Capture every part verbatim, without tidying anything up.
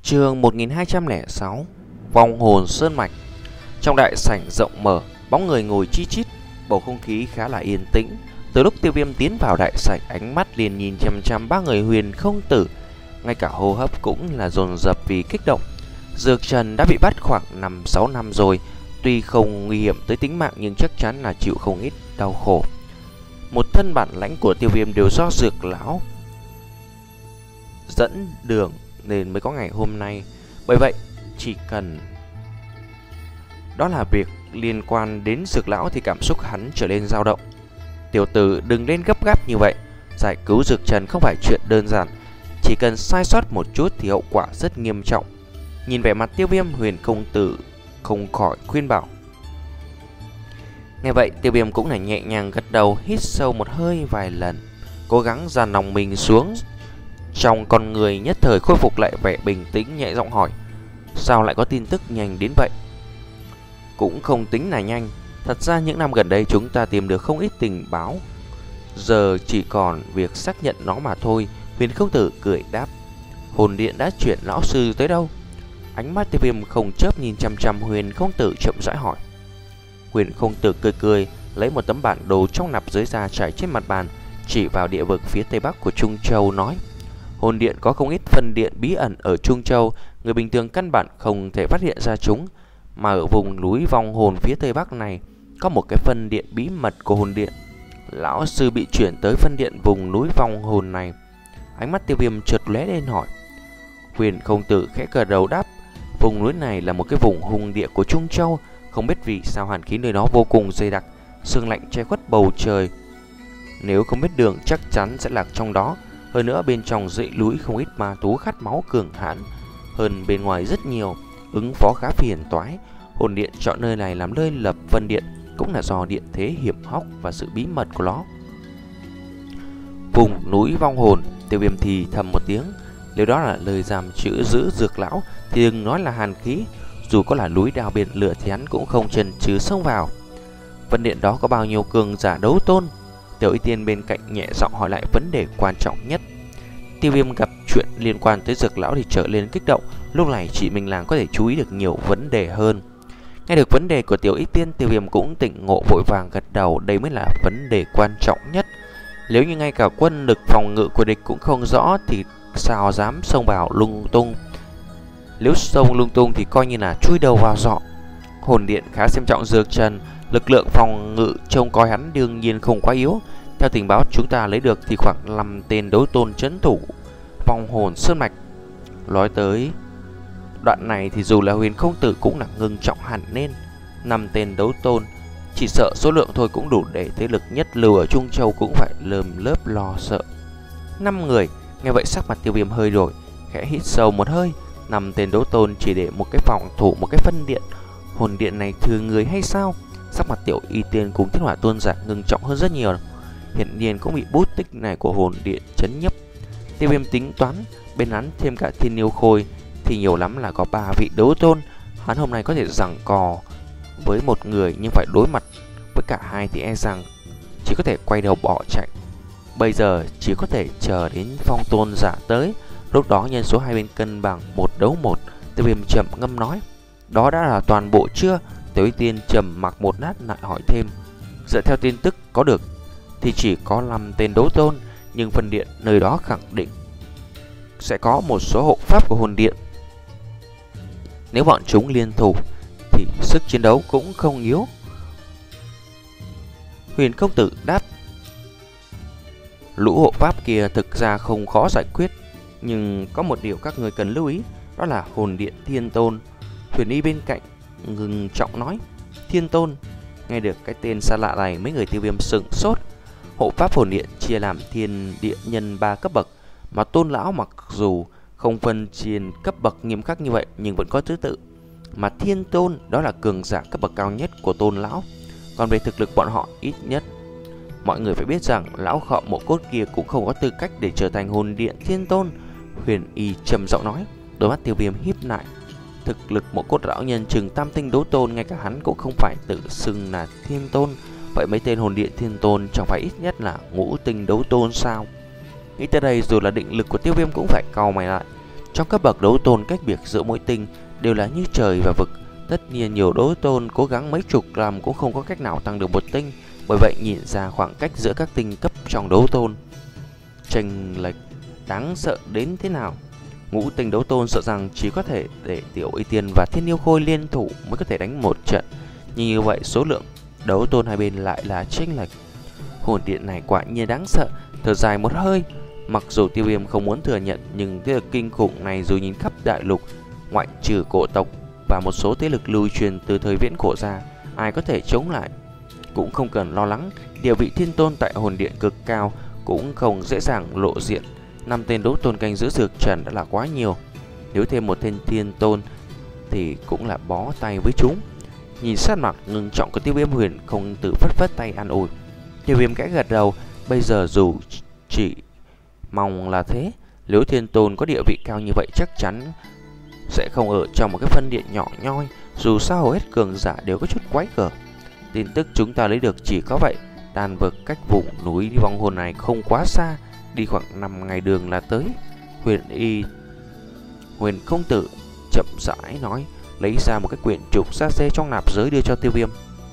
Chương một nghìn hai trăm lẻ sáu Vong hồn sơn mạch. Trong đại sảnh rộng mở, bóng người ngồi chi chít, bầu không khí khá là yên tĩnh. Từ lúc Tiêu Viêm tiến vào đại sảnh, ánh mắt liền nhìn chăm chăm ba người Huyền Không Tử, ngay cả hô hấp cũng là dồn dập vì kích động. Dược Trần đã bị bắt khoảng năm sáu năm rồi, tuy không nguy hiểm tới tính mạng nhưng chắc chắn là chịu không ít đau khổ. Một thân bản lãnh của Tiêu Viêm đều do Dược lão dẫn đường nên mới có ngày hôm nay. Bởi vậy, chỉ cần đó là việc liên quan đến Dược lão thì cảm xúc hắn trở nên dao động. Tiểu tử đừng lên gấp gáp như vậy, giải cứu Dược Trần không phải chuyện đơn giản, chỉ cần sai sót một chút thì hậu quả rất nghiêm trọng. Nhìn vẻ mặt Tiêu Viêm, Huyền Không Tử không khỏi khuyên bảo. Nghe vậy, Tiêu Viêm cũng là nhẹ nhàng gật đầu, hít sâu một hơi vài lần, cố gắng dàn lòng mình xuống. Trong con người nhất thời khôi phục lại vẻ bình tĩnh, nhẹ giọng hỏi: sao lại có tin tức nhanh đến vậy? Cũng không tính là nhanh, thật ra những năm gần đây chúng ta tìm được không ít tình báo, giờ chỉ còn việc xác nhận nó mà thôi. Huyền Không Tử cười đáp. Hồn điện đã chuyển lão sư tới đâu? Ánh mắt Tiêu Viêm không chớp nhìn chăm chăm Huyền Không Tử, chậm rãi hỏi. Huyền Không Tử cười cười, lấy một tấm bản đồ trong nạp giới ra trải trên mặt bàn, chỉ vào địa vực phía tây bắc của Trung Châu nói: hồn điện có không ít phân điện bí ẩn ở Trung Châu, người bình thường căn bản không thể phát hiện ra chúng. Mà ở vùng núi vong hồn phía tây bắc này có một cái phân điện bí mật của hồn điện. Lão sư bị chuyển tới phân điện vùng núi vong hồn này. Ánh mắt Tiêu Viêm chợt lóe lên hỏi. Huyền Không Tử khẽ gật đầu đáp. Vùng núi này là một cái vùng hung địa của Trung Châu, không biết vì sao hàn khí nơi đó vô cùng dày đặc, sương lạnh che khuất bầu trời. Nếu không biết đường chắc chắn sẽ lạc trong đó. Hơn nữa bên trong dãy núi không ít ma thú khát máu cường hãn hơn bên ngoài rất nhiều, ứng phó khá phiền toái. Hồn điện chọn nơi này làm nơi lập phân điện cũng là do điện thế hiểm hóc và sự bí mật của nó. Vùng núi vong hồn, Tiêu Viêm thì thầm một tiếng. Nếu đó là lời giam chữ giữ Dược lão thì đừng nói là hàn khí, dù có là núi đào biển lửa thì hắn cũng không chần chừ xông vào. Phân điện đó có bao nhiêu cường giả đấu tôn? Tiểu Y Tiên bên cạnh nhẹ giọng hỏi lại vấn đề quan trọng nhất. Tiêu Viêm gặp chuyện liên quan tới Dược lão thì trở lên kích động. Lúc này chỉ mình làng có thể chú ý được nhiều vấn đề hơn. Nghe được vấn đề của Tiểu Y Tiên, Tiêu Viêm cũng tỉnh ngộ, vội vàng gật đầu. Đây mới là vấn đề quan trọng nhất. Nếu như ngay cả quân lực phòng ngự của địch cũng không rõ thì sao dám xông vào lung tung. Nếu xông lung tung thì coi như là chui đầu vào giọ. Hồn điện khá xem trọng Dược Trần, lực lượng phòng ngự trông coi hắn đương nhiên không quá yếu. Theo tình báo chúng ta lấy được thì khoảng năm tên đấu tôn trấn thủ vong hồn sơn mạch. Nói tới đoạn này thì dù là Huyền Không Tử cũng là ngưng trọng hẳn lên. Năm tên đấu tôn, chỉ sợ số lượng thôi cũng đủ để thế lực nhất lưu ở Trung Châu cũng phải lơm lớp lo sợ. Năm người, nghe vậy sắc mặt Tiêu Viêm hơi đổi, khẽ hít sâu một hơi. Năm tên đấu tôn chỉ để một cái phòng thủ một cái phân điện, hồn điện này thừa người hay sao? Sắc mặt Tiểu Y Tiên cùng Thiên Hỏa Tôn giả ngưng trọng hơn rất nhiều. Hiện nhiên cũng bị bút tích này của hồn điện chấn nhấp. Tiêu Viêm tính toán bên hắn thêm cả Thiên Yêu Khôi thì nhiều lắm là có ba vị đấu tôn. Hắn hôm nay có thể giằng cò với một người, nhưng phải đối mặt với cả hai thì e rằng chỉ có thể quay đầu bỏ chạy. Bây giờ chỉ có thể chờ đến Phong Tôn giả tới, lúc đó nhân số hai bên cân bằng một đấu một. Tiêu Viêm chậm ngâm nói. Đó đã là toàn bộ chưa? Tiểu Y Tiên trầm mặc một lát lại hỏi thêm. Dựa theo tin tức có được thì chỉ có năm tên đấu tôn, nhưng phân điện nơi đó khẳng định sẽ có một số hộ pháp của hồn điện. Nếu bọn chúng liên thủ thì sức chiến đấu cũng không yếu. Huyền Không Tử đáp. Lũ hộ pháp kia thực ra không khó giải quyết, nhưng có một điều các người cần lưu ý, đó là hồn điện Thiên Tôn. Huyền Y bên cạnh ngừng trọng nói. Thiên Tôn? Nghe được cái tên xa lạ này, mấy người Tiêu Viêm sững sốt. Hộ pháp hồn điện chia làm thiên địa nhân ba cấp bậc, mà Tôn lão mặc dù không phân chia cấp bậc nghiêm khắc như vậy nhưng vẫn có thứ tự. Mà Thiên Tôn đó là cường giả cấp bậc cao nhất của Tôn lão. Còn về thực lực bọn họ, ít nhất mọi người phải biết rằng lão khọ mộ cốt kia cũng không có tư cách để trở thành hồn điện Thiên Tôn. Huyền Y trầm giọng nói. Đôi mắt Tiêu Viêm híp lại. Thực lực mộ cốt lão nhân chừng tam tinh đấu tôn, ngay cả hắn cũng không phải tự xưng là Thiên Tôn. Vậy mấy tên hồn điện Thiên Tôn chẳng phải ít nhất là ngũ tinh đấu tôn sao? Nghĩ tới đây, dù là định lực của Tiêu Viêm cũng phải cau mày lại. Trong cấp bậc đấu tôn, cách biệt giữa mỗi tinh đều là như trời và vực. Tất nhiên nhiều đấu tôn cố gắng mấy chục năm cũng không có cách nào tăng được một tinh. Bởi vậy nhìn ra khoảng cách giữa các tinh cấp trong đấu tôn chênh lệch đáng sợ đến thế nào. Ngũ tinh đấu tôn sợ rằng chỉ có thể để Tiểu Y Tiên và Thiên Yêu Khôi liên thủ mới có thể đánh một trận. Như vậy số lượng đấu tôn hai bên lại là chênh lệch. Hồn điện này quả nhiên đáng sợ. Thở dài một hơi, mặc dù Tiêu Viêm không muốn thừa nhận, nhưng thế lực kinh khủng này dù nhìn khắp đại lục, ngoại trừ cổ tộc và một số thế lực lưu truyền từ thời viễn cổ ra, ai có thể chống lại. Cũng không cần lo lắng, địa vị thiên tôn tại hồn điện cực cao, cũng không dễ dàng lộ diện. Năm tên đấu tôn canh giữ dược trần đã là quá nhiều, nếu thêm một tên thiên tôn thì cũng là bó tay với chúng. Nhìn sát mặt ngưng trọng của Tiêu Viêm, Huyền không tự phất phất tay an ủi. Tiêu Viêm kẽ gật đầu, bây giờ dù chỉ mong là thế, nếu thiên tôn có địa vị cao như vậy chắc chắn sẽ không ở trong một cái phân điện nhỏ nhoi. Dù sao hầu hết cường giả đều có chút quái gở. Tin tức chúng ta lấy được chỉ có vậy. Đan vực cách vùng núi vong hồn này không quá xa, đi khoảng năm ngày đường là tới. Huyền y Huyền công tử chậm rãi nói, lấy ra một cái quyển trục xa xê trong nạp giới đưa cho Tiêu Viêm.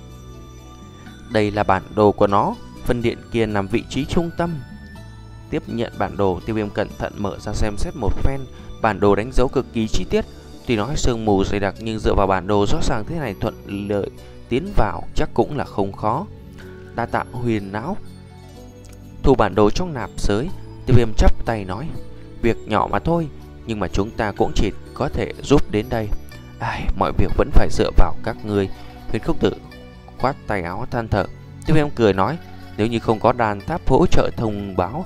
Đây là bản đồ của nó, phân điện kia nằm vị trí trung tâm. Tiếp nhận bản đồ, Tiêu Viêm cẩn thận mở ra xem xét một phen. Bản đồ đánh dấu cực kỳ chi tiết, tuy nói sương mù dày đặc nhưng dựa vào bản đồ rõ ràng thế này thuận lợi tiến vào chắc cũng là không khó. Đa tạ Huyền não. Thu bản đồ trong nạp giới, Tiêu Viêm chắp tay nói, việc nhỏ mà thôi, nhưng mà chúng ta cũng chỉ có thể giúp đến đây. Ai, mọi việc vẫn phải dựa vào các ngươi. Huyền không tử khoát tay áo than thở. Tiêu Viêm cười nói, nếu như không có đàn tháp hỗ trợ thông báo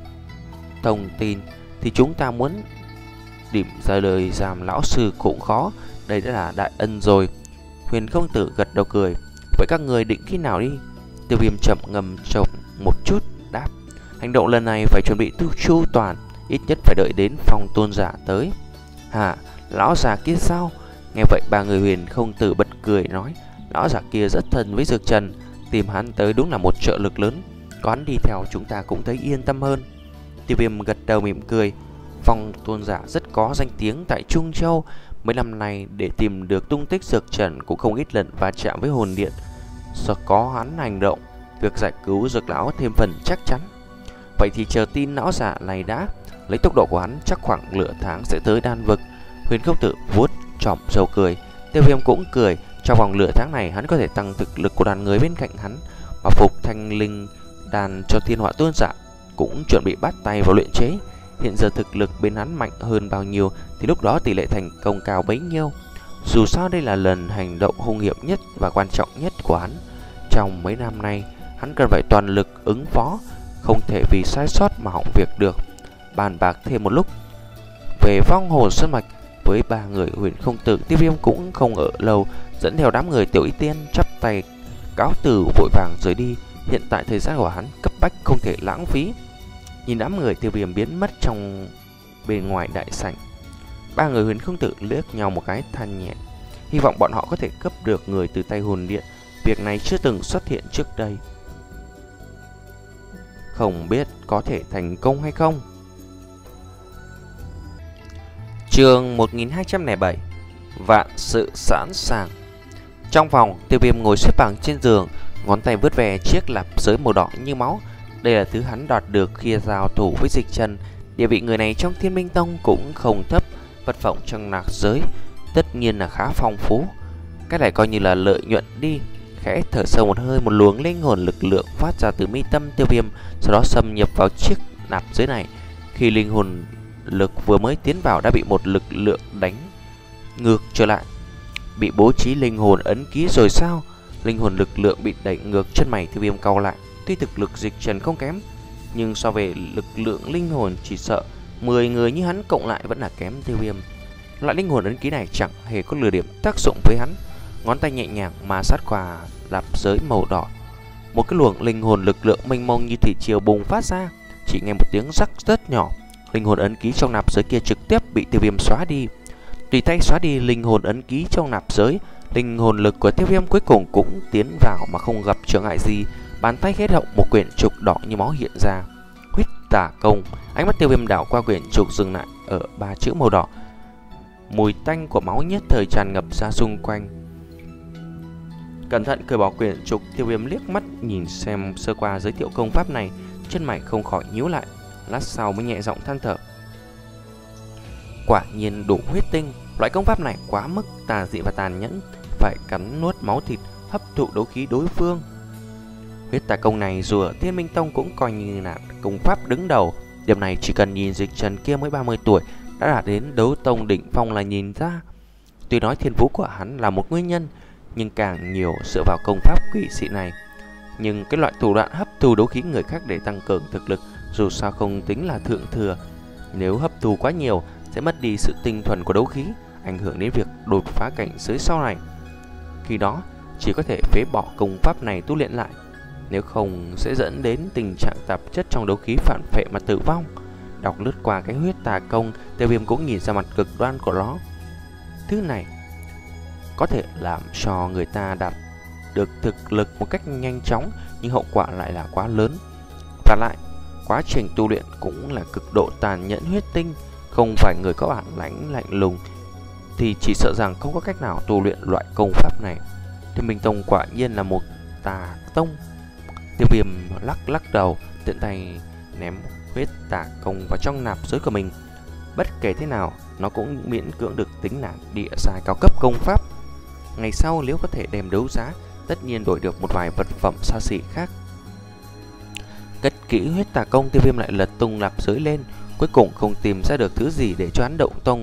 thông tin thì chúng ta muốn điểm ra lời giam lão sư cũng khó. Đây đã là đại ân rồi. Huyền không tử gật đầu cười. Vậy các người định khi nào đi? Tiêu Viêm chậm ngầm chồng một chút đáp, hành động lần này phải chuẩn bị tu chu toàn, ít nhất phải đợi đến Phong tôn giả tới. Hả, lão già kia sao? Nghe vậy ba người Huyền không tử bật cười nói, lão già kia rất thân với Dược Trần, tìm hắn tới đúng là một trợ lực lớn. Có hắn đi theo chúng ta cũng thấy yên tâm hơn. Tiêu Viêm gật đầu mỉm cười. Phong tôn giả rất có danh tiếng tại Trung Châu. Mấy năm nay để tìm được tung tích Dược Trần cũng không ít lần va chạm với hồn điện. Do có hắn hành động, việc giải cứu Dược lão thêm phần chắc chắn. Vậy thì chờ tin lão giả này đã. Lấy tốc độ của hắn chắc khoảng nửa tháng sẽ tới đan vực. Huyền không tử vuốt chỏm râu cười. Tiêu Viêm cũng cười. Trong vòng nửa tháng này hắn có thể tăng thực lực của đoàn người bên cạnh hắn, mà phục thanh linh đàn cho thiên họa tôn giả cũng chuẩn bị bắt tay vào luyện chế. Hiện giờ thực lực bên hắn mạnh hơn bao nhiêu thì lúc đó tỷ lệ thành công cao bấy nhiêu. Dù sao đây là lần hành động hung hiểm nhất và quan trọng nhất của hắn. Trong mấy năm nay hắn cần phải toàn lực ứng phó, không thể vì sai sót mà hỏng việc được. Bàn bạc thêm một lúc về vong hồn sơn mạch với ba người Huyền không tử, Tiêu Viêm cũng không ở lâu, dẫn theo đám người Tiểu Y Tiên chắp tay cáo từ vội vàng rời đi. Hiện tại thời gian của hắn cấp bách không thể lãng phí. Nhìn đám người Tiêu Viêm biến mất trong bên ngoài đại sảnh, ba người Huyền không tử liếc nhau một cái than nhẹ. Hy vọng bọn họ có thể cấp được người từ tay hồn điện. Việc này chưa từng xuất hiện trước đây, không biết có thể thành công hay không. Chương một nghìn hai trăm lẻ bảy, vạn sự sẵn sàng. Trong phòng, Tiêu Viêm ngồi xếp bằng trên giường, ngón tay vớt về chiếc lạp giới màu đỏ như máu. Đây là thứ hắn đoạt được khi giao thủ với Dịch Trần. Địa vị người này trong Thiên Minh Tông cũng không thấp, vật phẩm trong nạp giới tất nhiên là khá phong phú. Cái này coi như là lợi nhuận đi. Khẽ thở sâu một hơi, một luồng linh hồn lực lượng phát ra từ mi tâm Tiêu Viêm, sau đó xâm nhập vào chiếc nạp giới này. Khi linh hồn lực vừa mới tiến vào đã bị một lực lượng đánh ngược trở lại. Bị bố trí linh hồn ấn ký rồi sao? Linh hồn lực lượng bị đẩy ngược, chân mày Tiêu Viêm cau lại. Tuy thực lực Dịch Trần không kém, nhưng so về lực lượng linh hồn chỉ sợ mười người như hắn cộng lại vẫn là kém Tiêu Viêm. Loại linh hồn ấn ký này chẳng hề có lừa điểm tác dụng với hắn. Ngón tay nhẹ nhàng mà sát qua lạp giới màu đỏ, một cái luồng linh hồn lực lượng mênh mông như thủy triều bùng phát ra. Chỉ nghe một tiếng rắc rất nhỏ, linh hồn ấn ký trong nạp giới kia trực tiếp bị Tiêu Viêm xóa đi. Tùy tay xóa đi linh hồn ấn ký trong nạp giới, linh hồn lực của Tiêu Viêm cuối cùng cũng tiến vào mà không gặp trở ngại gì. Bàn tay khẽ động, một quyển trục đỏ như máu hiện ra. Huyết tà công. Ánh mắt Tiêu Viêm đảo qua quyển trục dừng lại ở ba chữ màu đỏ. Mùi tanh của máu nhất thời tràn ngập ra xung quanh. Cẩn thận cởi bỏ quyển trục, Tiêu Viêm liếc mắt nhìn xem sơ qua giới thiệu công pháp này, chân mày không khỏi nhíu lại. Lát sau mới nhẹ giọng than thở. Quả nhiên đủ huyết tinh. Loại công pháp này quá mức tà dị và tàn nhẫn, phải cắn nuốt máu thịt, hấp thụ đấu khí đối phương. Huyết tà công này dù ở Thiên Minh Tông cũng coi như là công pháp đứng đầu. Điểm này chỉ cần nhìn Dịch Trần kia mới ba mươi tuổi đã đạt đến đấu tông đỉnh phong là nhìn ra. Tuy nói thiên phú của hắn là một nguyên nhân, nhưng càng nhiều dựa vào công pháp quỷ dị này. Nhưng cái loại thủ đoạn hấp thu đấu khí người khác để tăng cường thực lực dù sao không tính là thượng thừa. Nếu hấp thu quá nhiều sẽ mất đi sự tinh thuần của đấu khí, ảnh hưởng đến việc đột phá cảnh giới sau này. Khi đó chỉ có thể phế bỏ công pháp này tu luyện lại, nếu không sẽ dẫn đến tình trạng tạp chất trong đấu khí phản phệ mà tử vong. Đọc lướt qua cái huyết tà công, Tiêu Viêm cũng nhìn ra mặt cực đoan của nó. Thứ này có thể làm cho người ta đạt được thực lực một cách nhanh chóng, nhưng hậu quả lại là quá lớn. Và lại, quá trình tu luyện cũng là cực độ tàn nhẫn huyết tinh. Không phải người có bản lãnh lạnh lùng thì chỉ sợ rằng không có cách nào tu luyện loại công pháp này. Thiên Minh Tông quả nhiên là một tà tông. Tiêu Viêm lắc lắc đầu, tiện tay ném huyết tà công vào trong nạp giới của mình. Bất kể thế nào, nó cũng miễn cưỡng được tính là địa giai cao cấp công pháp. Ngày sau nếu có thể đem đấu giá, tất nhiên đổi được một vài vật phẩm xa xỉ khác. Cất kỹ huyết tà công, Tiêu Viêm lại lật tung nạp giới lên, cuối cùng không tìm ra được thứ gì để cho hắn động tông.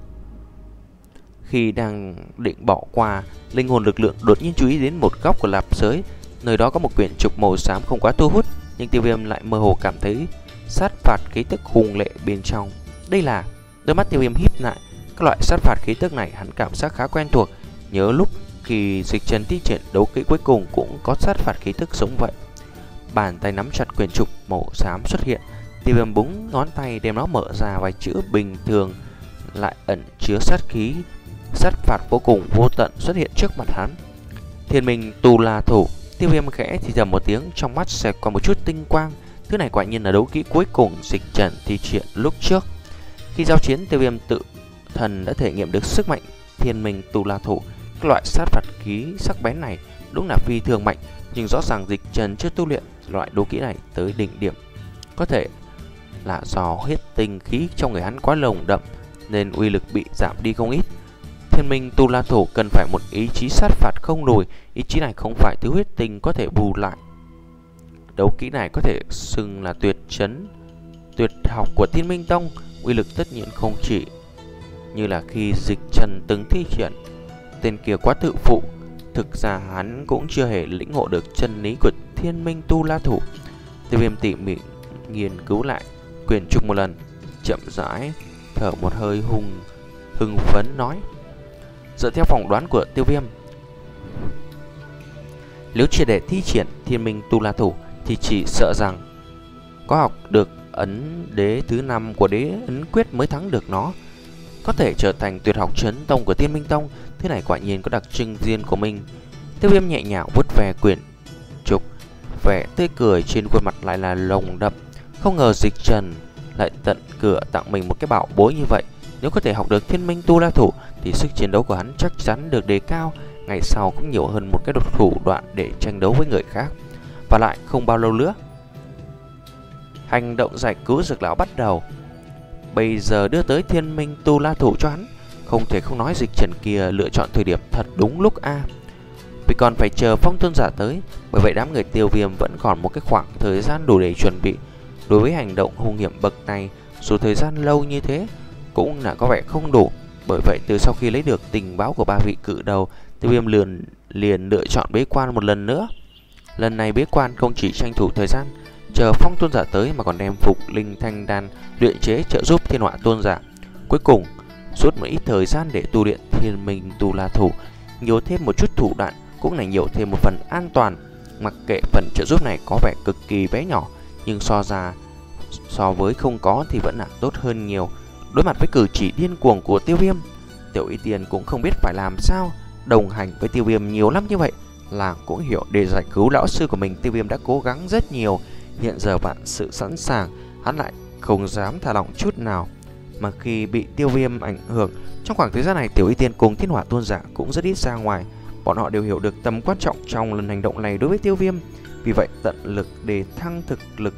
Khi đang định bỏ qua, linh hồn lực lượng đột nhiên chú ý đến một góc của nạp giới. Nơi đó có một quyển trục màu xám không quá thu hút, nhưng Tiêu Viêm lại mơ hồ cảm thấy sát phạt khí tức hùng lệ bên trong. Đây là... Đôi mắt Tiêu Viêm híp lại, các loại sát phạt khí tức này hắn cảm giác khá quen thuộc. Nhớ lúc khi Dịch Trần thi triển đấu kỹ cuối cùng cũng có sát phạt khí tức giống vậy. Bàn tay nắm chặt quyển trục màu xám xuất hiện, Tiêu Viêm búng ngón tay đem nó mở ra, vài chữ bình thường lại ẩn chứa sát khí, sát phạt vô cùng vô tận xuất hiện trước mặt hắn. Thiên Minh Tu La Thủ. Tiêu Viêm khẽ thì thầm một tiếng, trong mắt xẹt qua một chút tinh quang. Thứ này quả nhiên là đấu kỹ cuối cùng Dịch Trần thi triển lúc trước. Khi giao chiến, Tiêu Viêm tự thần đã thể nghiệm được sức mạnh Thiên Minh Tu La Thủ. Các loại sát phạt khí sắc bén này đúng là phi thường mạnh, nhưng rõ ràng Dịch Trần chưa tu luyện loại đấu kỹ này tới đỉnh điểm. Có thể là do huyết tinh khí trong người hắn quá nồng đậm nên uy lực bị giảm đi không ít. Thiên Minh Tu La Thủ cần phải một ý chí sát phạt không lùi, ý chí này không phải thứ huyết tinh có thể bù lại. Đấu kỹ này có thể xưng là tuyệt trấn, tuyệt học của Thiên Minh Tông, uy lực tất nhiên không chỉ như là khi Dịch Trần từng thi triển. Tên kia quá tự phụ, thực ra hắn cũng chưa hề lĩnh ngộ được chân lý của Thiên Minh Tu La Thủ. Tiêu Viêm tỉ mỉ nghiên cứu lại quyển trục một lần, chậm rãi thở một hơi hùng hưng phấn nói: dựa theo phỏng đoán của Tiêu Viêm, nếu chỉ để thi triển Thiên Minh Tu La Thủ thì chỉ sợ rằng có học được ấn đế thứ năm của đế ấn quyết mới thắng được nó, có thể trở thành tuyệt học trấn tông của Thiên Minh Tông. Thế này quả nhiên có đặc trưng riêng của mình. Tiêu Viêm nhẹ nhàng vuốt về quyển trục, vẻ tươi cười trên khuôn mặt lại là lồng đậm. Không ngờ Dịch Trần lại tận cửa tặng mình một cái bảo bối như vậy. Nếu có thể học được Thiên Minh Tu La Thủ thì sức chiến đấu của hắn chắc chắn được đề cao, ngày sau cũng nhiều hơn một cái đột thủ đoạn để tranh đấu với người khác. Và lại không bao lâu nữa, hành động giải cứu Dược Lão bắt đầu. Bây giờ đưa tới Thiên Minh Tu La Thủ cho hắn, không thể không nói Dịch Trần kia lựa chọn thời điểm thật đúng lúc a. À. Vì còn phải chờ Phong Tôn Giả tới, bởi vậy đám người Tiêu Viêm vẫn còn một cái khoảng thời gian đủ để chuẩn bị. Đối với hành động hung hiểm bậc này, dù thời gian lâu như thế cũng là có vẻ không đủ. Bởi vậy từ sau khi lấy được tình báo của ba vị cự đầu, Tiêu Viêm liền liền lựa chọn bế quan một lần nữa. Lần này bế quan không chỉ tranh thủ thời gian chờ Phong Tôn Giả tới, mà còn đem Phục Linh Thanh Đan luyện chế trợ giúp Thiên Họa Tôn Giả. Cuối cùng suốt một ít thời gian để tu luyện Thiên Minh Tu La Thủ, nhiều thêm một chút thủ đoạn cũng là nhiều thêm một phần an toàn. Mặc kệ phần trợ giúp này có vẻ cực kỳ bé nhỏ, nhưng so ra so với không có thì vẫn là tốt hơn nhiều. Đối mặt với cử chỉ điên cuồng của Tiêu Viêm, Tiểu Y Tiên cũng không biết phải làm sao. Đồng hành với Tiêu Viêm nhiều lắm như vậy, làng cũng hiểu để giải cứu lão sư của mình, Tiêu Viêm đã cố gắng rất nhiều. Hiện giờ vạn sự sẵn sàng, hắn lại không dám thả lỏng chút nào. Mà khi bị Tiêu Viêm ảnh hưởng, trong khoảng thời gian này Tiểu Y Tiên cùng Thiên Hỏa Tôn giả cũng rất ít ra ngoài. Bọn họ đều hiểu được tầm quan trọng trong lần hành động này đối với Tiêu Viêm, vì vậy tận lực để thăng thực lực,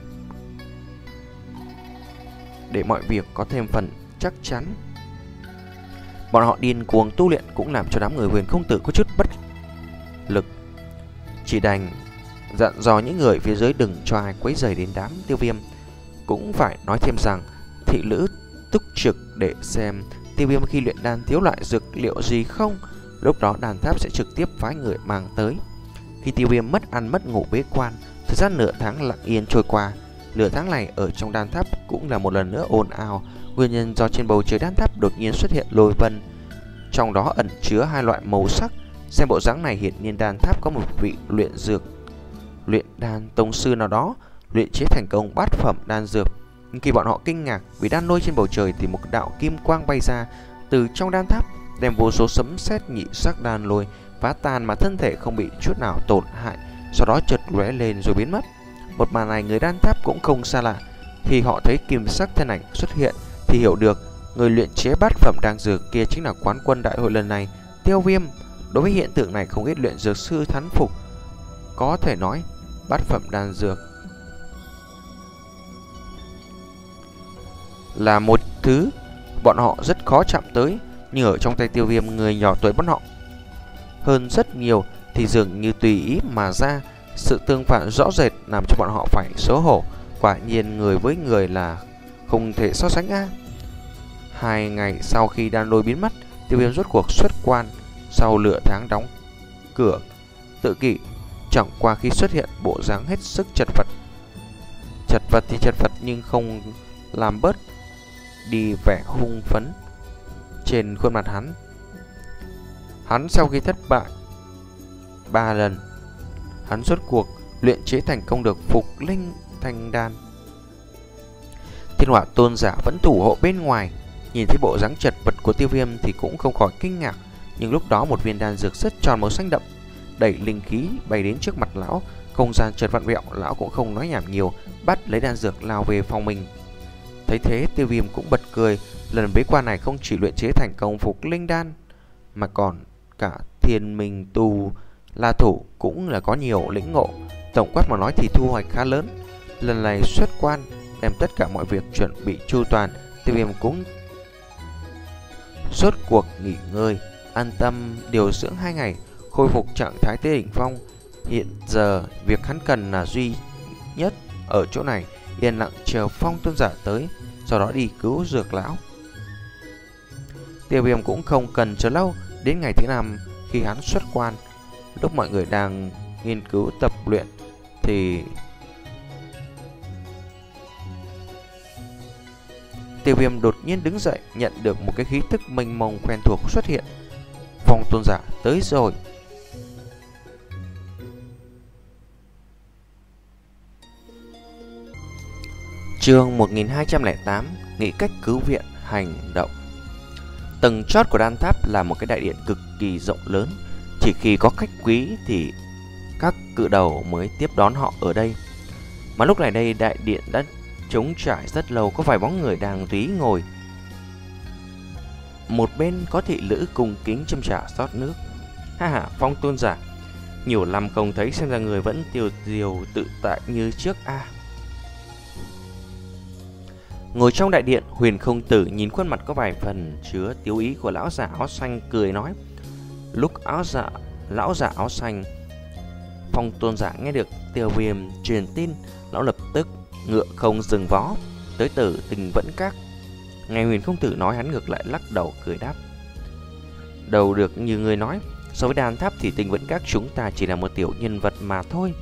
để mọi việc có thêm phần chắc chắn. Bọn họ điên cuồng tu luyện cũng làm cho đám người Huyền Không Tử có chút bất lực, chỉ đành dặn dò những người phía dưới đừng cho ai quấy rầy đến đám Tiêu Viêm. Cũng phải nói thêm rằng thị nữ túc trực để xem Tiêu Viêm khi luyện đan thiếu loại dược liệu gì không, lúc đó đan tháp sẽ trực tiếp phái người mang tới. Khi Tiêu Viêm mất ăn mất ngủ bế quan, thời gian nửa tháng lặng yên trôi qua. Nửa tháng này ở trong đan tháp cũng là một lần nữa ồn ào, nguyên nhân do trên bầu trời đan tháp đột nhiên xuất hiện lôi vân, trong đó ẩn chứa hai loại màu sắc. Xem bộ dáng này hiển nhiên đan tháp có một vị luyện dược luyện đan tông sư nào đó luyện chế thành công bát phẩm đan dược. Nhưng khi bọn họ kinh ngạc vì đan lôi trên bầu trời thì một đạo kim quang bay ra từ trong đan tháp, đem vô số sấm sét nhị sắc đan lôi phá tan mà thân thể không bị chút nào tổn hại, sau đó chợt lóe lên rồi biến mất. Một màn này người đan tháp cũng không xa lạ. Khi họ thấy kim sắc thân ảnh xuất hiện thì hiểu được người luyện chế bát phẩm đan dược kia chính là quán quân đại hội lần này, Tiêu Viêm. Đối với hiện tượng này không ít luyện dược sư thán phục. Có thể nói bát phẩm đan dược là một thứ bọn họ rất khó chạm tới, nhưng ở trong tay Tiêu Viêm, người nhỏ tuổi bọn họ hơn rất nhiều thì dường như tùy ý mà ra. Sự tương phản rõ rệt làm cho bọn họ phải xấu hổ. Quả nhiên người với người là không thể so sánh a. Hai ngày sau khi đan lôi biến mất, Tiêu Viêm rốt cuộc xuất quan. Sau nửa tháng đóng cửa tự kỷ, chẳng qua khi xuất hiện bộ dáng hết sức chật vật. Chật vật thì chật vật nhưng không làm bớt đi vẻ hung phấn trên khuôn mặt hắn. Hắn sau khi thất bại ba lần, hắn rốt cuộc luyện chế thành công được Phục Linh Thanh Đan. Thiên Hỏa Tôn giả vẫn thủ hộ bên ngoài, nhìn thấy bộ dáng chật vật của Tiêu Viêm thì cũng không khỏi kinh ngạc. Nhưng lúc đó một viên đan dược rất tròn màu xanh đậm đẩy linh khí bay đến trước mặt lão, không gian chợt vặn vẹo, lão cũng không nói nhảm nhiều, bắt lấy đan dược lao về phòng mình. Thấy thế, Tiêu Viêm cũng bật cười. Lần bế quan này không chỉ luyện chế thành công Phục Linh Đan mà còn cả Thiên Minh Tu La Thủ cũng là có nhiều lĩnh ngộ. Tổng quát mà nói thì thu hoạch khá lớn. Lần này xuất quan, đem tất cả mọi việc chuẩn bị chu toàn, Tiêu Viêm cũng rốt cuộc nghỉ ngơi, an tâm điều dưỡng hai ngày, khôi phục trạng thái tới đỉnh phong. Hiện giờ việc hắn cần là duy nhất ở chỗ này, yên lặng chờ Phong Tôn giả tới, sau đó đi cứu dược lão. Tiêu Viêm cũng không cần chờ lâu. Đến ngày thứ năm khi hắn xuất quan, lúc mọi người đang nghiên cứu tập luyện thì Tiêu Viêm đột nhiên đứng dậy, nhận được một cái khí tức mênh mông quen thuộc xuất hiện. Phong Tôn giả tới rồi. Chương một nghìn hai trăm lẻ tám, nghĩ cách cứu viện hành động. Tầng chót của đan tháp là một cái đại điện cực kỳ rộng lớn. Chỉ khi có khách quý thì các cự đầu mới tiếp đón họ ở đây. Mà lúc này đây đại điện đã trống trải rất lâu, có vài bóng người đang tùy ngồi. Một bên có thị nữ cung kính châm trà rót nước. Ha ha, Phong Tôn giả, nhiều năm không thấy, xem ra người vẫn tiêu diêu tự tại như trước a. À. Ngồi trong đại điện, Huyền Không Tử nhìn khuôn mặt có vài phần chứa tiếu ý của lão giả áo xanh, cười nói. Lúc áo giả lão giả áo xanh Phong Tôn giả nghe được Tiêu Viêm truyền tin, lão lập tức ngựa không dừng vó tới Tử Tình Vẫn Các. Nghe Huyền Không Tử nói, hắn ngược lại lắc đầu cười đáp. Đầu được như người nói, so với đan tháp thì Tình Vẫn Các chúng ta chỉ là một tiểu nhân vật mà thôi.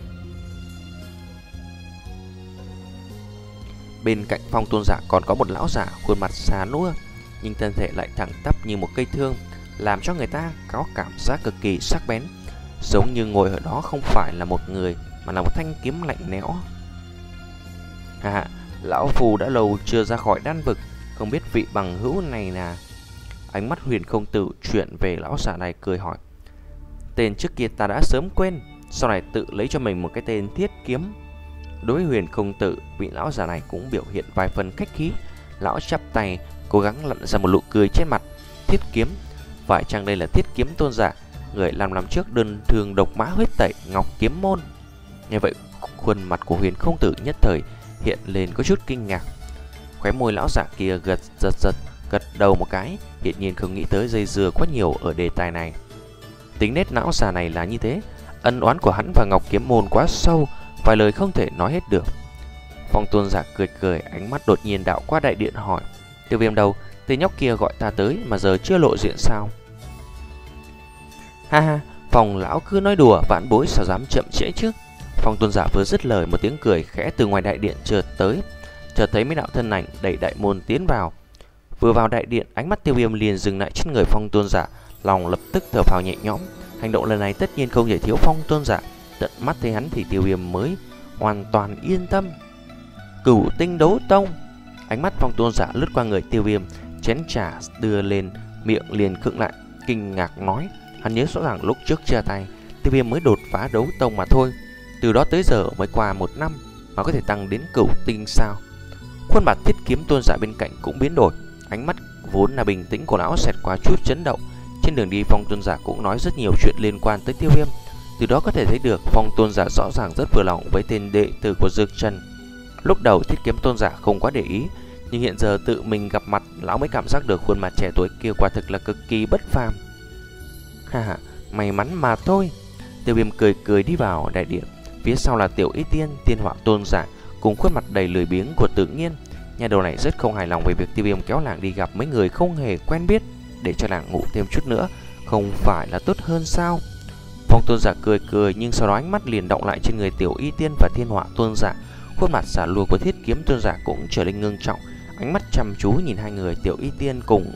Bên cạnh Phong Tôn giả còn có một lão giả khuôn mặt xà nua, nhưng thân thể lại thẳng tắp như một cây thương, làm cho người ta có cảm giác cực kỳ sắc bén, giống như ngồi ở đó không phải là một người mà là một thanh kiếm lạnh lẽo. À, lão phù đã lâu chưa ra khỏi đan vực, không biết vị bằng hữu này là. Ánh mắt Huyền Không Tử chuyển về lão giả này, cười hỏi. Tên trước kia ta đã sớm quên, sau này tự lấy cho mình một cái tên Thiết Kiếm. Đối với Huyền công tử, vị lão già này cũng biểu hiện vài phần khách khí. Lão chắp tay, cố gắng lặn ra một nụ cười trên mặt. Thiết kiếm, phải chăng đây là thiết kiếm tôn giả, người làm năm trước đơn thương độc mã huyết tẩy Ngọc Kiếm Môn? Như vậy, khuôn mặt của Huyền công tử nhất thời hiện lên có chút kinh ngạc. Khóe môi lão giả kia gật giật giật, gật đầu một cái, hiển nhiên không nghĩ tới dây dưa quá nhiều ở đề tài này. Tính nết lão già này là như thế, ân oán của hắn và Ngọc Kiếm Môn quá sâu, vài lời không thể nói hết được. Phong tôn giả cười cười, ánh mắt đột nhiên đạo qua đại điện hỏi: Tiêu Viêm đâu? Tên nhóc kia gọi ta tới mà giờ chưa lộ diện sao? Ha ha, Phong lão cứ nói đùa, vãn bối sao dám chậm trễ chứ? Phong tôn giả vừa dứt lời, một tiếng cười khẽ từ ngoài đại điện chợt tới, chợt thấy mấy đạo thân ảnh đẩy đại môn tiến vào. Vừa vào đại điện, ánh mắt Tiêu Viêm liền dừng lại trên người Phong tôn giả, lòng lập tức thở phào nhẹ nhõm. Hành động lần này tất nhiên không thể thiếu Phong tôn giả, tận mắt thấy hắn thì Tiêu Viêm mới hoàn toàn yên tâm. Cửu Tinh Đấu Tông. Ánh mắt Phong tôn giả lướt qua người Tiêu Viêm, chén trà đưa lên miệng liền khựng lại, kinh ngạc nói: hắn nhớ rõ ràng lúc trước chia tay, Tiêu Viêm mới đột phá đấu tông mà thôi, từ đó tới giờ mới qua một năm mà có thể tăng đến cửu tinh sao? Khuôn mặt thiết kiếm tôn giả bên cạnh cũng biến đổi, ánh mắt vốn là bình tĩnh của lão xẹt qua chút chấn động. Trên đường đi, Phong tôn giả cũng nói rất nhiều chuyện liên quan tới Tiêu Viêm, từ đó có thể thấy được Phong tôn giả rõ ràng rất vừa lòng với tên đệ tử của Dược Trần. Lúc đầu thiết kiếm tôn giả không quá để ý, nhưng hiện giờ tự mình gặp mặt, lão mới cảm giác được khuôn mặt trẻ tuổi kia quả thực là cực kỳ bất phàm. Ha ha, may mắn mà thôi. Tiêu Viêm cười cười đi vào đại điện, phía sau là Tiểu Y Tiên, Tiên Họa tôn giả cùng khuôn mặt đầy lười biếng của Tự Nhiên. Nhà đầu này rất không hài lòng về việc Tiêu Viêm kéo làng đi gặp mấy người không hề quen biết, để cho làng ngủ thêm chút nữa, không phải là tốt hơn sao? Phong tôn giả cười cười, nhưng sau đó ánh mắt liền động lại trên người Tiểu Y Tiên và Thiên Họa tôn giả. Khuôn mặt giả lùa của thiết kiếm tôn giả cũng trở nên ngưng trọng, ánh mắt chăm chú nhìn hai người. Tiểu Y Tiên cùng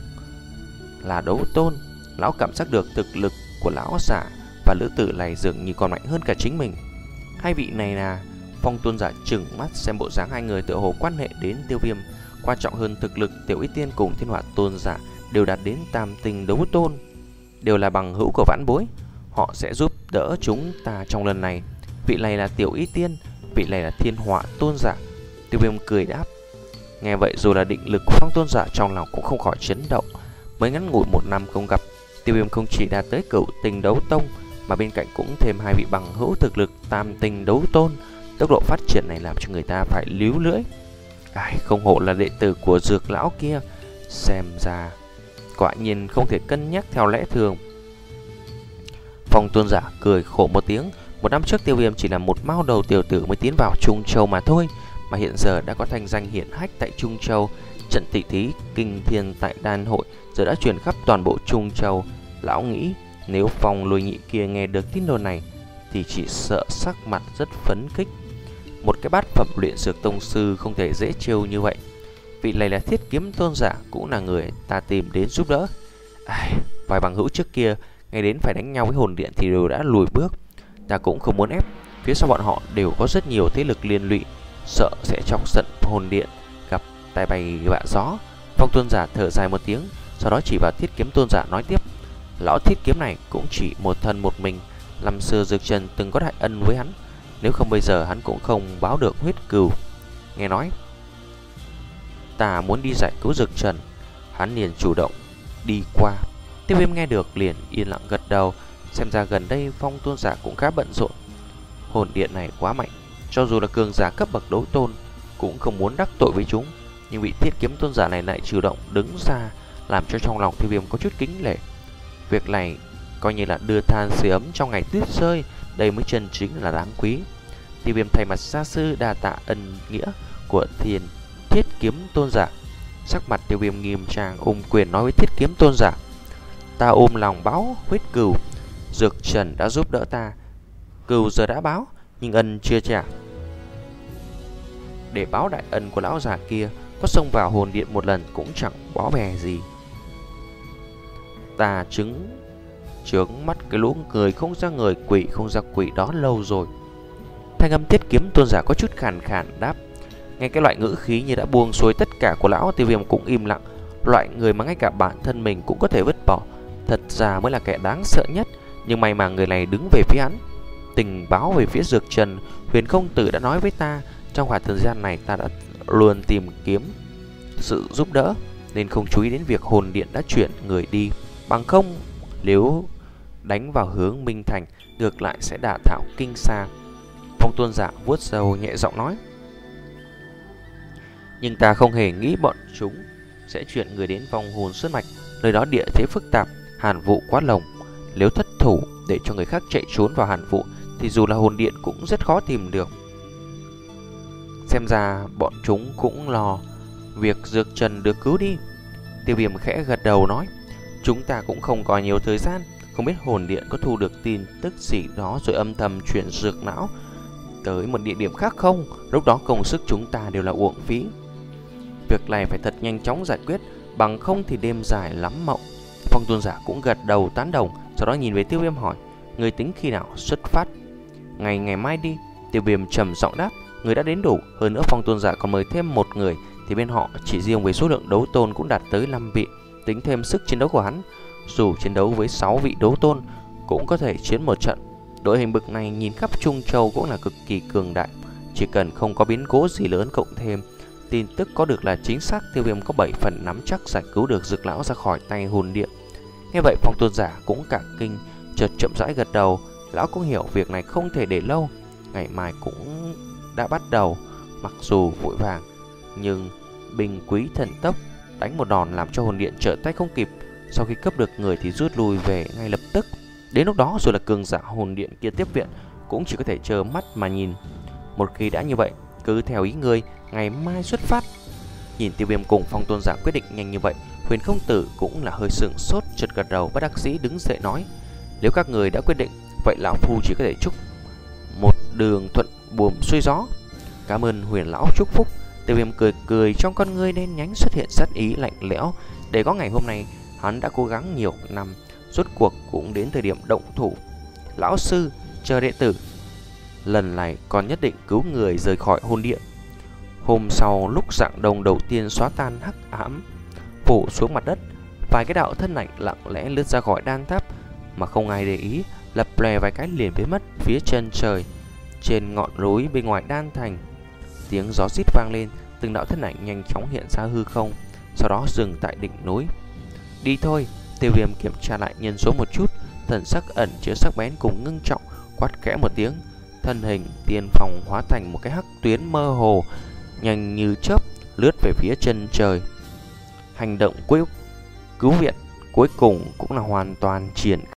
là đấu tôn, lão cảm giác được thực lực của lão giả và lữ tử này dường như còn mạnh hơn cả chính mình. Hai vị này là... Phong tôn giả chừng mắt xem bộ dáng hai người tựa hồ quan hệ đến Tiêu Viêm. Quan trọng hơn thực lực, Tiểu Y Tiên cùng Thiên Họa tôn giả đều đạt đến tam tinh đấu tôn, đều là bằng hữu của vãn bối, họ sẽ giúp đỡ chúng ta trong lần này. Vị này là Tiểu Y Tiên, vị này là Thiên Họa tôn giả. Tiêu Viêm cười đáp. Nghe vậy dù là định lực của Phong tôn giả trong lòng cũng không khỏi chấn động. Mới ngắn ngủi một năm không gặp, Tiêu Viêm không chỉ đạt tới cửu tinh đấu tông, mà bên cạnh cũng thêm hai vị bằng hữu thực lực tam tinh đấu tôn. Tốc độ phát triển này làm cho người ta phải líu lưỡi. Ai, không hổ là đệ tử của Dược lão kia, xem ra quả nhiên không thể cân nhắc theo lẽ thường. Phong tôn giả cười khổ một tiếng. Một năm trước Tiêu Viêm chỉ là một mao đầu tiểu tử mới tiến vào Trung Châu mà thôi, mà hiện giờ đã có thanh danh hiển hách tại Trung Châu. Trận tỷ thí kinh thiên tại đan hội giờ đã truyền khắp toàn bộ Trung Châu. Lão nghĩ nếu Phong Lôi Nhị kia nghe được tin đồn này thì chỉ sợ sắc mặt rất phấn khích. Một cái bát phẩm luyện dược tông sư không thể dễ trêu như vậy. Vị này là thiết kiếm tôn giả, cũng là người ta tìm đến giúp đỡ. Ai, vài bằng hữu trước kia nghe đến phải đánh nhau với hồn điện thì đều đã lùi bước. Ta cũng không muốn ép, phía sau bọn họ đều có rất nhiều thế lực liên lụy, sợ sẽ chọc giận hồn điện, gặp tai bay vạ gió. Phong tôn giả thở dài một tiếng, sau đó chỉ vào thiết kiếm tôn giả nói tiếp. Lão thiết kiếm này cũng chỉ một thân một mình, năm xưa Dược Trần từng có đại ân với hắn, nếu không bây giờ hắn cũng không báo được huyết cừu. Nghe nói ta muốn đi giải cứu Dược Trần, hắn liền chủ động đi qua. Tiêu Viêm nghe được liền yên lặng gật đầu. Xem ra gần đây Phong tôn giả cũng khá bận rộn. Hồn điện này quá mạnh, cho dù là cường giả cấp bậc đấu tôn cũng không muốn đắc tội với chúng, nhưng vị thiết kiếm tôn giả này lại chủ động đứng ra, làm cho trong lòng Tiêu Viêm có chút kính nể. Việc này coi như là đưa than sưởi ấm trong ngày tuyết rơi, đây mới chân chính là đáng quý. Tiêu Viêm thay mặt gia sư đa tạ ân nghĩa của thiên thiết kiếm tôn giả. Sắc mặt Tiêu Viêm nghiêm trang ôm quyền nói với thiết kiếm tôn giả: ta ôm lòng báo huyết cừu, Dược Trần đã giúp đỡ ta, cừu giờ đã báo nhưng ân chưa trả. Để báo đại ân của lão già kia, có xông vào hồn điện một lần cũng chẳng bó bè gì. Ta chứng chướng mắt cái lũ người không ra người, quỷ không ra quỷ đó lâu rồi. Thanh âm thiết kiếm tôn giả có chút khàn khàn đáp. Nghe cái loại ngữ khí như đã buông xuôi tất cả của lão, Tiêu Viêm cũng im lặng. Loại người mà ngay cả bản thân mình cũng có thể vứt bỏ, thật ra mới là kẻ đáng sợ nhất. Nhưng may mà người này đứng về phía hắn. Tình báo về phía Dược Trần, Huyền công tử đã nói với ta, Trong khoảng thời gian này ta đã luôn tìm kiếm sự giúp đỡ, nên không chú ý đến việc hồn điện đã chuyển người đi. Bằng không, nếu đánh vào hướng Minh Thành, ngược lại sẽ đả thảo kinh xa. Phong Tôn giả vuốt râu nhẹ giọng nói. Nhưng ta không hề nghĩ bọn chúng sẽ chuyển người đến vòng hồn sơn mạch. Nơi đó địa thế phức tạp, hàn vụ quá lồng. Nếu thất thủ để cho người khác chạy trốn vào hàn vụ thì dù là hồn điện cũng rất khó tìm được. Xem ra bọn chúng cũng lo việc Dược Trần được cứu đi. Tiêu Viêm khẽ gật đầu nói. Chúng ta cũng không có nhiều thời gian. Không biết hồn điện có thu được tin tức gì đó rồi âm thầm chuyển dược não tới một địa điểm khác không? Lúc đó công sức chúng ta đều là uổng phí. Việc này phải thật nhanh chóng giải quyết, bằng không thì đêm dài lắm mộng. Phong Tôn giả cũng gật đầu tán đồng, sau đó nhìn về Tiêu Viêm hỏi. Người tính khi nào xuất phát? Ngày ngày mai đi. Tiêu Viêm trầm giọng đáp. Người đã đến đủ. Hơn nữa Phong Tôn giả còn mời thêm một người, thì bên họ chỉ riêng với số lượng đấu tôn cũng đạt tới năm vị. Tính thêm sức chiến đấu của hắn, dù chiến đấu với sáu vị đấu tôn cũng có thể chiến một trận. Đội hình bực này nhìn khắp Trung Châu cũng là cực kỳ cường đại. Chỉ cần không có biến cố gì lớn, cộng thêm tin tức có được là chính xác, Tiêu Viêm có bảy phần nắm chắc giải cứu được Dược lão ra khỏi tay hồn điện. Nghe vậy Phong Tôn giả cũng cả kinh, chợt chậm rãi gật đầu. Lão cũng hiểu việc này không thể để lâu, ngày mai cũng đã bắt đầu. Mặc dù vội vàng, nhưng binh quý thần tốc, đánh một đòn làm cho hồn điện trở tay không kịp. Sau khi cấp được người thì rút lui về ngay lập tức. Đến lúc đó rồi là cường giả hồn điện kia tiếp viện cũng chỉ có thể chờ mắt mà nhìn. Một khi đã như vậy, cứ theo ý ngươi, ngày mai xuất phát. Nhìn Tiêu Viêm cùng Phong Tôn giả quyết định nhanh như vậy, Huyền Không Tử cũng là hơi sững sốt, chợt gật đầu bất đắc dĩ đứng dậy nói. Nếu các người đã quyết định, vậy lão phu chỉ có thể chúc một đường thuận buồm xuôi gió. Cảm ơn Huyền lão chúc phúc. Tiêu Viêm cười cười, trong con ngươi đen nhánh xuất hiện sát ý lạnh lẽo. Để có ngày hôm nay, hắn đã cố gắng nhiều năm, rốt cuộc cũng đến thời điểm động thủ. Lão sư, chờ đệ tử. Lần này còn nhất định cứu người rời khỏi hồn điện. Hôm sau, lúc rạng đông đầu tiên xóa tan hắc ám phủ xuống mặt đất, vài cái đạo thân ảnh lặng lẽ lướt ra khỏi đan tháp mà không ai để ý, lập lòe vài cái liền biến mất phía chân trời. Trên ngọn núi bên ngoài đan thành, tiếng gió rít vang lên, từng đạo thân ảnh nhanh chóng hiện ra hư không, sau đó dừng tại đỉnh núi. Đi thôi. Tiêu Viêm kiểm tra lại nhân số một chút, thần sắc ẩn chứa sắc bén cùng ngưng trọng, quát khẽ một tiếng. Thân hình tiên phong hóa thành một cái hắc tuyến mơ hồ, nhanh như chớp lướt về phía chân trời. Hành động cuối cứu viện cuối cùng cũng là hoàn toàn triển